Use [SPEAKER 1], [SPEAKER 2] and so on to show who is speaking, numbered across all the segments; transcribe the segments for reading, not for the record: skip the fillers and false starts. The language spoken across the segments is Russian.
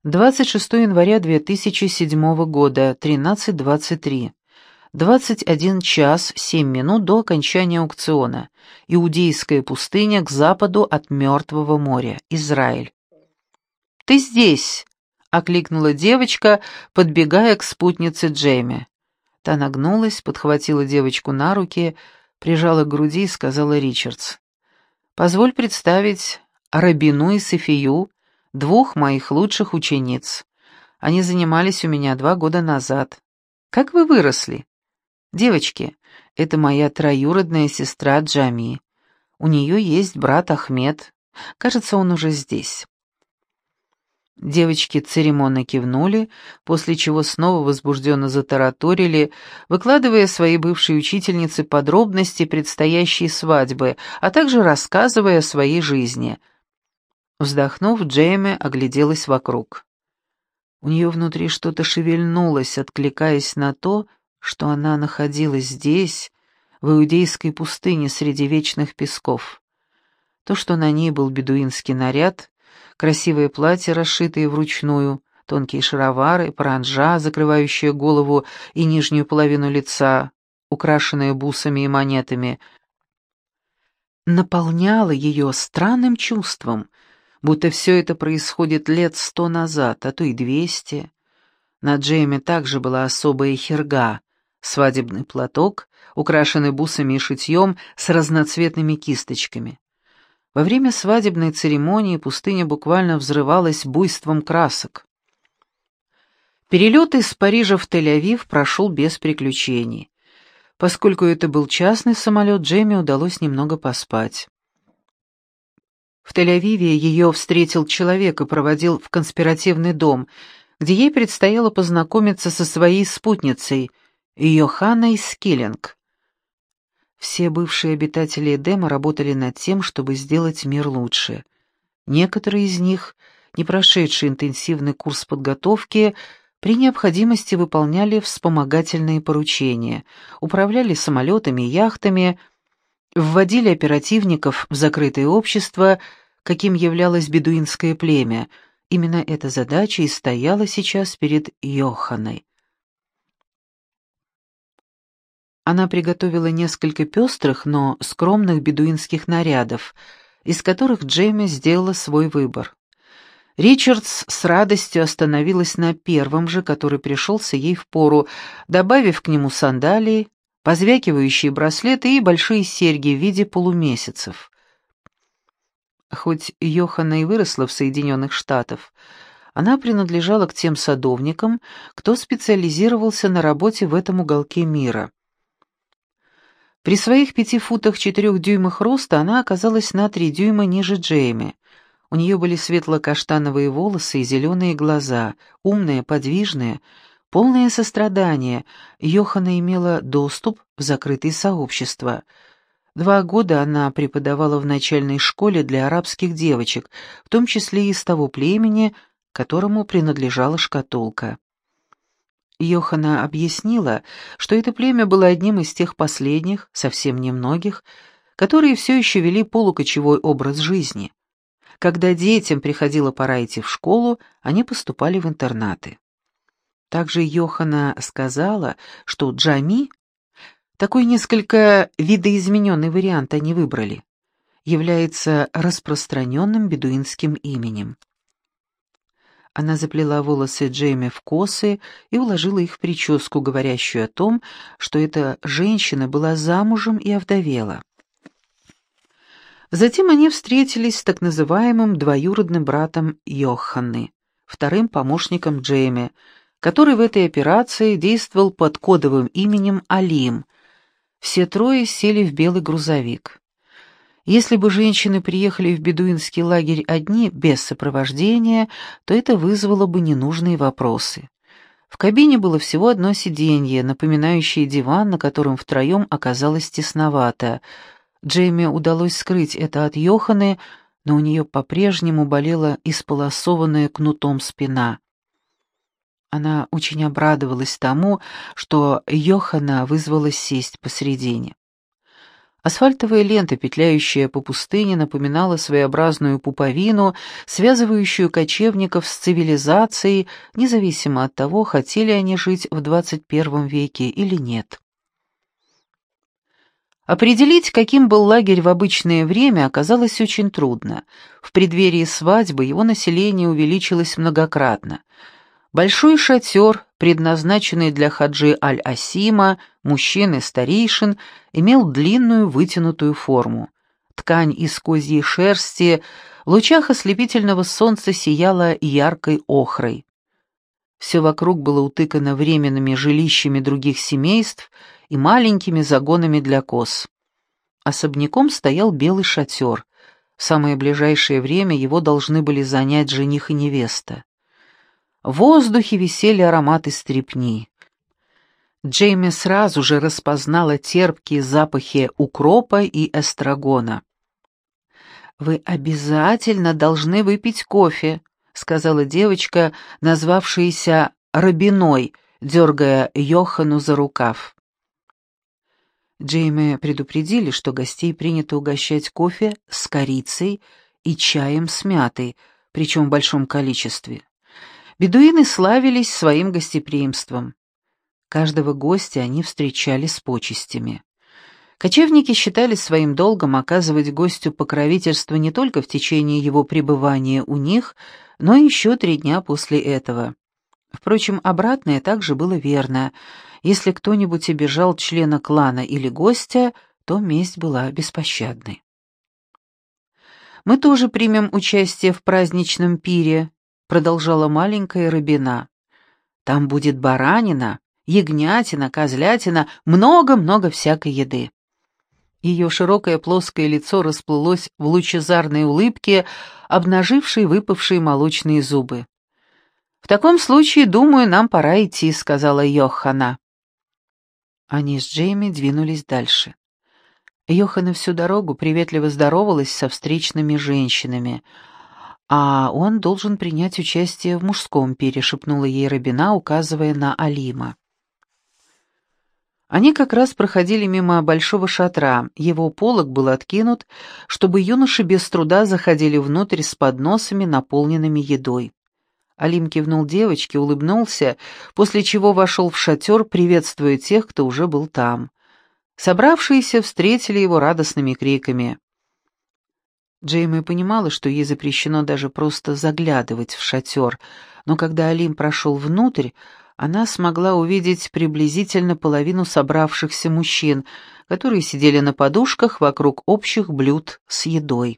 [SPEAKER 1] 26 января 2007 года, 13:23. 21 час 7 минут до окончания аукциона. Иудейская пустыня к западу от Мертвого моря. Израиль. «Ты здесь!» — окликнула девочка, подбегая к спутнице Джейми. Та нагнулась, подхватила девочку на руки, прижала к груди и сказала Ричардс: «Позволь представить Рабину и Софию, двух моих лучших учениц. Они занимались у меня 2 года назад. Как вы выросли? Девочки, это моя троюродная сестра Джами. У нее есть брат Ахмед. Кажется, он уже здесь». Девочки церемонно кивнули, после чего снова возбужденно затараторили, выкладывая своей бывшей учительнице подробности предстоящей свадьбы, а также рассказывая о своей жизни. Вздохнув, Джейми огляделась вокруг. У нее внутри что-то шевельнулось, откликаясь на то, что она находилась здесь, в иудейской пустыне среди вечных песков. То, что на ней был бедуинский наряд, красивое платье, расшитое вручную, тонкие шаровары, паранджа, закрывающая голову и нижнюю половину лица, украшенная бусами и монетами, наполняло ее странным чувством, будто все это происходит лет 100 назад, а то и 200. На Джейме также была особая херга, свадебный платок, украшенный бусами и шитьем с разноцветными кисточками. Во время свадебной церемонии пустыня буквально взрывалась буйством красок. Перелет из Парижа в Тель-Авив прошел без приключений. Поскольку это был частный самолет, Джейми удалось немного поспать. В Тель-Авиве ее встретил человек и проводил в конспиративный дом, где ей предстояло познакомиться со своей спутницей, Йоханной Скиллинг. Все бывшие обитатели Эдема работали над тем, чтобы сделать мир лучше. Некоторые из них, не прошедшие интенсивный курс подготовки, при необходимости выполняли вспомогательные поручения, управляли самолетами и яхтами, вводили оперативников в закрытое общество, каким являлось бедуинское племя. Именно эта задача и стояла сейчас перед Йоханной. Она приготовила несколько пестрых, но скромных бедуинских нарядов, из которых Джейми сделала свой выбор. Ричардс с радостью остановилась на первом же, который пришелся ей впору, добавив к нему сандалии, позвякивающие браслеты и большие серьги в виде полумесяцев. Хоть Йоханна и выросла в Соединенных Штатах, она принадлежала к тем садовникам, кто специализировался на работе в этом уголке мира. При своих 5 футах 4 дюймах роста она оказалась на 3 дюйма ниже Джейми. У нее были светло-каштановые волосы и зеленые глаза, умная, подвижная, полное сострадание. Йоханна имела доступ в закрытые сообщества. 2 года она преподавала в начальной школе для арабских девочек, в том числе и из того племени, которому принадлежала шкатулка. Йоханна объяснила, что это племя было одним из тех последних, совсем немногих, которые все еще вели полукочевой образ жизни. Когда детям приходила пора идти в школу, они поступали в интернаты. Также Йоханна сказала, что Джами, такой несколько видоизмененный вариант они выбрали, является распространенным бедуинским именем. Она заплела волосы Джейми в косы и уложила их в прическу, говорящую о том, что эта женщина была замужем и овдовела. Затем они встретились с так называемым двоюродным братом Йоханны, вторым помощником Джейми, который в этой операции действовал под кодовым именем Алим. Все трое сели в белый грузовик. Если бы женщины приехали в бедуинский лагерь одни, без сопровождения, то это вызвало бы ненужные вопросы. В кабине было всего одно сиденье, напоминающее диван, на котором втроем оказалось тесновато. Джейми удалось скрыть это от Йоханны, но у нее по-прежнему болела исполосованная кнутом спина. Она очень обрадовалась тому, что Йоханна вызвалась сесть посредине. Асфальтовая лента, петляющая по пустыне, напоминала своеобразную пуповину, связывающую кочевников с цивилизацией, независимо от того, хотели они жить в 21 веке или нет. Определить, каким был лагерь в обычное время, оказалось очень трудно. В преддверии свадьбы его население увеличилось многократно. Большой шатер, предназначенный для хаджи Аль-Асима, мужчин и старейшин, имел длинную вытянутую форму. Ткань из козьей шерсти в лучах ослепительного солнца сияла яркой охрой. Все вокруг было утыкано временными жилищами других семейств и маленькими загонами для коз. Особняком стоял белый шатер. В самое ближайшее время его должны были занять жених и невеста. В воздухе висели ароматы стрепни. Джейми сразу же распознала терпкие запахи укропа и эстрагона. «Вы обязательно должны выпить кофе», — сказала девочка, назвавшаяся Рабиной, дергая Йохану за рукав. Джейми предупредили, что гостей принято угощать кофе с корицей и чаем с мятой, причем в большом количестве. Бедуины славились своим гостеприимством. Каждого гостя они встречали с почестями. Кочевники считали своим долгом оказывать гостю покровительство не только в течение его пребывания у них, но и еще 3 дня после этого. Впрочем, обратное также было верно. Если кто-нибудь обижал члена клана или гостя, то месть была беспощадной. «Мы тоже примем участие в праздничном пире», — продолжала маленькая Рабина. «Там будет баранина, ягнятина, козлятина, много-много всякой еды». Ее широкое плоское лицо расплылось в лучезарной улыбке, обнажившей выпавшие молочные зубы. «В таком случае, думаю, нам пора идти», — сказала Йохана. Они с Джейми двинулись дальше. Йохана всю дорогу приветливо здоровалась со встречными женщинами, а он должен принять участие в мужском пире, шепнула ей Рабина, указывая на Алима. Они как раз проходили мимо большого шатра, его полог был откинут, чтобы юноши без труда заходили внутрь с подносами, наполненными едой. Алим кивнул девочке, улыбнулся, после чего вошел в шатер, приветствуя тех, кто уже был там. Собравшиеся встретили его радостными криками. Джейми понимала, что ей запрещено даже просто заглядывать в шатер, но когда Алим прошел внутрь, она смогла увидеть приблизительно половину собравшихся мужчин, которые сидели на подушках вокруг общих блюд с едой.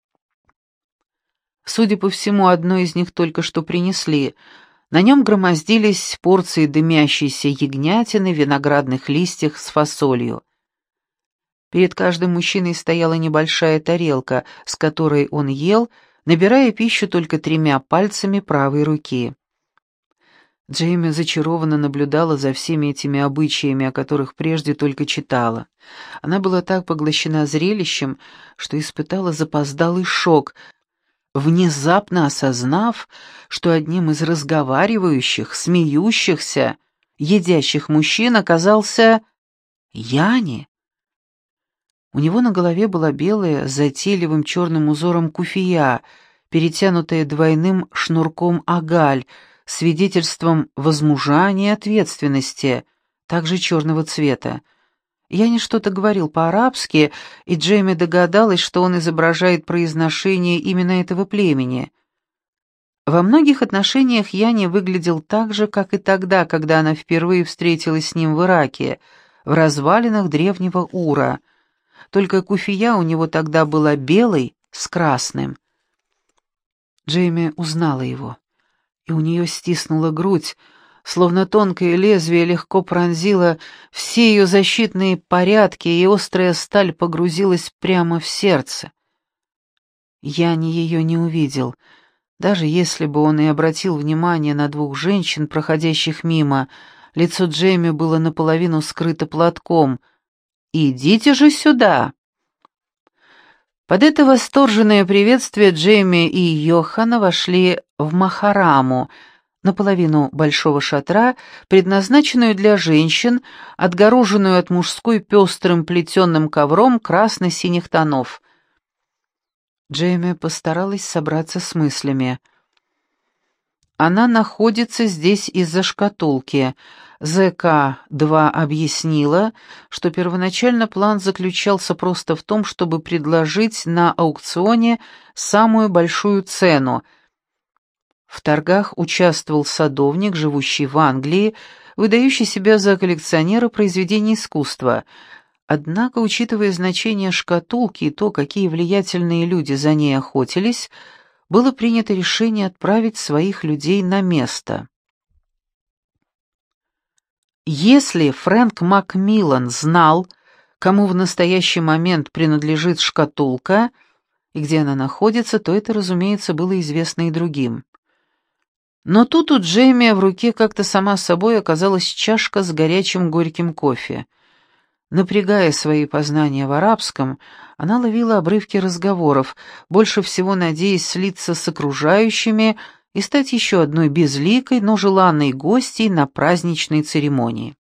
[SPEAKER 1] Судя по всему, одно из них только что принесли. На нем громоздились порции дымящейся ягнятины в виноградных листьях с фасолью. Перед каждым мужчиной стояла небольшая тарелка, с которой он ел, набирая пищу только 3 пальцами правой руки. Джейми зачарованно наблюдала за всеми этими обычаями, о которых прежде только читала. Она была так поглощена зрелищем, что испытала запоздалый шок, внезапно осознав, что одним из разговаривающих, смеющихся, едящих мужчин оказался Яни. У него на голове была белая с затейливым черным узором куфия, перетянутая двойным шнурком агаль, свидетельством возмужания и ответственности, также черного цвета. Яни что-то говорил по-арабски, и Джейми догадалась, что он изображает произношение именно этого племени. Во многих отношениях Яни выглядел так же, как и тогда, когда она впервые встретилась с ним в Ираке, в развалинах древнего Ура. Только куфия у него тогда была белой с красным. Джейми узнала его, и у нее стиснула грудь, словно тонкое лезвие легко пронзило все ее защитные порядки, и острая сталь погрузилась прямо в сердце. Яни ее не увидел, даже если бы он и обратил внимание на 2 женщин, проходящих мимо. Лицо Джейми было наполовину скрыто платком. «Идите же сюда!» Под это восторженное приветствие Джейми и Йохана вошли в Махараму, наполовину большого шатра, предназначенную для женщин, отгороженную от мужской пестрым плетеным ковром красно-синих тонов. Джейми постаралась собраться с мыслями. Она находится здесь из-за шкатулки. ЗК-2 объяснила, что первоначально план заключался просто в том, чтобы предложить на аукционе самую большую цену. В торгах участвовал садовник, живущий в Англии, выдающий себя за коллекционера произведений искусства. Однако, учитывая значение шкатулки и то, какие влиятельные люди за ней охотились, было принято решение отправить своих людей на место. Если Фрэнк Макмиллан знал, кому в настоящий момент принадлежит шкатулка и где она находится, то это, разумеется, было известно и другим. Но тут у Джейми в руке как-то сама собой оказалась чашка с горячим горьким кофе. Напрягая свои познания в арабском, она ловила обрывки разговоров, больше всего надеясь слиться с окружающими и стать еще одной безликой, но желанной гостьей на праздничной церемонии.